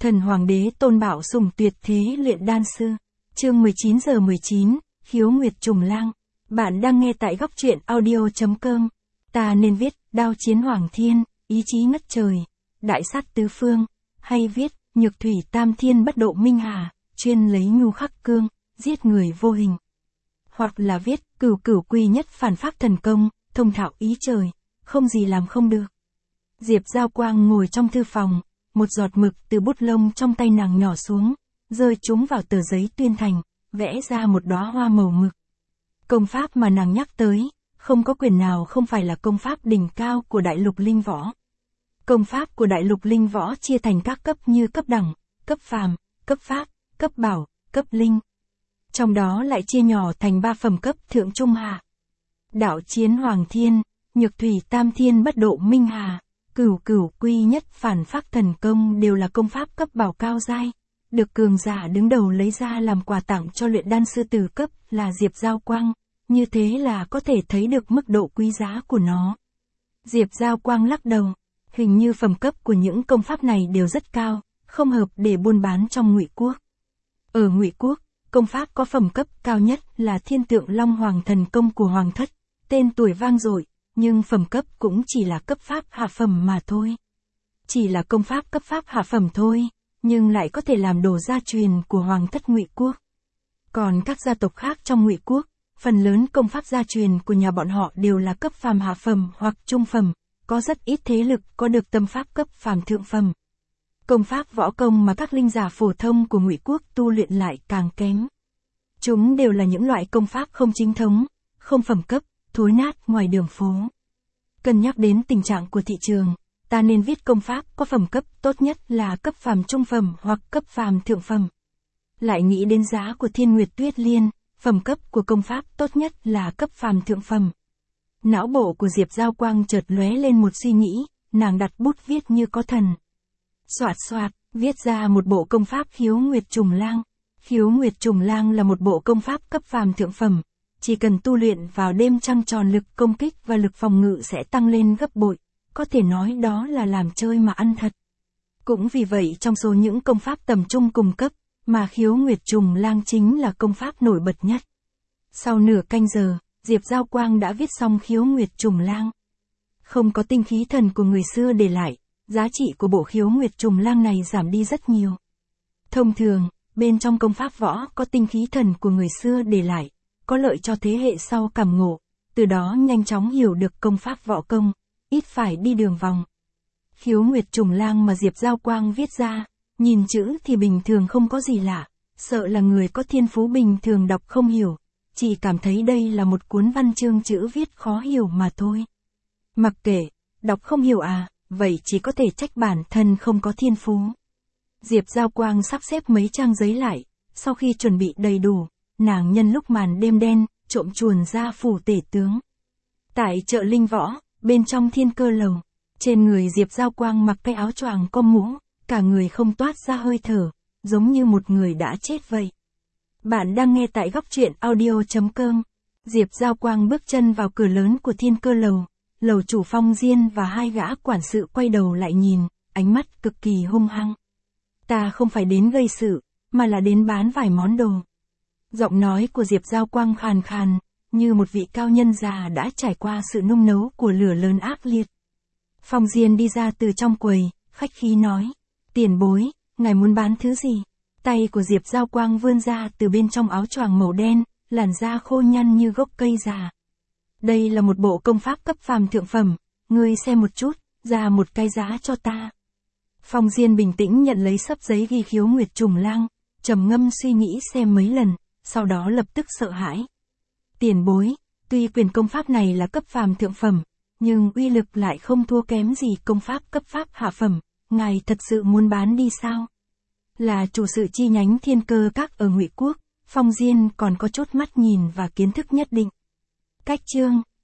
Thần Hoàng đế Tôn Bảo sủng tuyệt thế luyện đan sư. Chương 19:19, Khiếu Nguyệt Trùng Lang. Bạn đang nghe tại góc truyện audio.com. Ta nên viết, đao chiến hoàng thiên, ý chí ngất trời, đại sát tứ phương, hay viết, nhược thủy tam thiên bất độ minh hà, chuyên lấy nhu khắc cương, giết người vô hình. Hoặc là viết, cửu cửu quy nhất phản pháp thần công, thông thạo ý trời, không gì làm không được. Diệp Giao Quang ngồi trong thư phòng, một giọt mực từ bút lông trong tay nàng nhỏ xuống, rơi chúng vào tờ giấy tuyên thành, vẽ ra một đóa hoa màu mực. Công pháp mà nàng nhắc tới, không có quyền nào không phải là công pháp đỉnh cao của đại lục linh võ. Công pháp của đại lục linh võ chia thành các cấp như cấp đẳng, cấp phàm, cấp pháp, cấp bảo, cấp linh. Trong đó lại chia nhỏ thành 3 phẩm cấp thượng trung hạ. Đạo chiến hoàng thiên, nhược thủy tam thiên bất độ minh hà, cửu cửu quy nhất phản pháp thần công đều là công pháp cấp bảo cao giai, được cường giả đứng đầu lấy ra làm quà tặng cho luyện đan sư từ cấp là Diệp Giao Quang, như thế là có thể thấy được mức độ quý giá của nó. Diệp Giao Quang lắc đầu, hình như phẩm cấp của những công pháp này đều rất cao, không hợp để buôn bán trong Ngụy Quốc. Ở Ngụy Quốc, công pháp có phẩm cấp cao nhất là Thiên Tượng Long Hoàng thần công của Hoàng thất, tên tuổi vang dội, nhưng phẩm cấp cũng chỉ là cấp pháp hạ phẩm mà thôi. Chỉ là công pháp cấp pháp hạ phẩm thôi, nhưng lại có thể làm đồ gia truyền của Hoàng thất Ngụy Quốc. Còn các gia tộc khác trong Ngụy Quốc, phần lớn công pháp gia truyền của nhà bọn họ đều là cấp phàm hạ phẩm hoặc trung phẩm, có rất ít thế lực có được tâm pháp cấp phàm thượng phẩm. Công pháp võ công mà các linh giả phổ thông của Ngụy Quốc tu luyện lại càng kém. Chúng đều là những loại công pháp không chính thống, không phẩm cấp, thối nát ngoài đường phố. Cân nhắc đến tình trạng của thị trường, ta nên viết công pháp có phẩm cấp tốt nhất là cấp phàm trung phẩm hoặc cấp phàm thượng phẩm. Lại nghĩ đến giá của Thiên Nguyệt Tuyết Liên, phẩm cấp của công pháp tốt nhất là cấp phàm thượng phẩm. Não bộ của Diệp Giao Quang chợt lóe lên một suy nghĩ, nàng đặt bút viết như có thần. Soạt soạt, viết ra một bộ công pháp Khiếu Nguyệt Trùng Lang. Khiếu Nguyệt Trùng Lang là một bộ công pháp cấp phàm thượng phẩm, chỉ cần tu luyện vào đêm trăng tròn lực công kích và lực phòng ngự sẽ tăng lên gấp bội, có thể nói đó là làm chơi mà ăn thật. Cũng vì vậy trong số những công pháp tầm trung cùng cấp, mà Khiếu Nguyệt Trùng Lang chính là công pháp nổi bật nhất. Sau nửa canh giờ, Diệp Giao Quang đã viết xong Khiếu Nguyệt Trùng Lang. Không có tinh khí thần của người xưa để lại, giá trị của bộ Khiếu Nguyệt Trùng Lang này giảm đi rất nhiều. Thông thường, bên trong công pháp võ có tinh khí thần của người xưa để lại, có lợi cho thế hệ sau cảm ngộ, từ đó nhanh chóng hiểu được công pháp võ công, ít phải đi đường vòng. Khiếu Nguyệt Trùng Lang mà Diệp Giao Quang viết ra, nhìn chữ thì bình thường không có gì lạ, sợ là người có thiên phú bình thường đọc không hiểu, chỉ cảm thấy đây là một cuốn văn chương chữ viết khó hiểu mà thôi. Mặc kệ, đọc không hiểu à, vậy chỉ có thể trách bản thân không có thiên phú. Diệp Giao Quang sắp xếp mấy trang giấy lại, sau khi chuẩn bị đầy đủ, nàng nhân lúc màn đêm đen, trộm chuồn ra phủ tể tướng. Tại chợ linh võ, bên trong Thiên Cơ lầu, trên người Diệp Giao Quang mặc cái áo choàng com mũ, cả người không toát ra hơi thở, giống như một người đã chết vậy. Bạn đang nghe tại góc truyện audio.com. Diệp Giao Quang bước chân vào cửa lớn của Thiên Cơ lầu, lầu chủ Phong Diên và 2 gã quản sự quay đầu lại nhìn, ánh mắt cực kỳ hung hăng. Ta không phải đến gây sự, mà là đến bán vài món đồ. Giọng nói của Diệp Giao Quang khàn khàn, như một vị cao nhân già đã trải qua sự nung nấu của lửa lớn ác liệt. Phong Diên đi ra từ trong quầy, khách khí nói, tiền bối, ngài muốn bán thứ gì? Tay của Diệp Giao Quang vươn ra từ bên trong áo choàng màu đen, làn da khô nhăn như gốc cây già. Đây là một bộ công pháp cấp phàm thượng phẩm, ngươi xem một chút, ra một cái giá cho ta. Phong Diên bình tĩnh nhận lấy xấp giấy ghi Khiếu Nguyệt Trùng Lang, trầm ngâm suy nghĩ xem mấy lần, sau đó lập tức sợ hãi. Tiền bối, tuy quyền công pháp này là cấp phàm thượng phẩm, nhưng uy lực lại không thua kém gì công pháp cấp pháp hạ phẩm, ngài thật sự muốn bán đi sao? Là chủ sự chi nhánh Thiên Cơ Các ở Ngụy Quốc, Phong Diên còn có chút mắt nhìn và kiến thức nhất định. Cách chương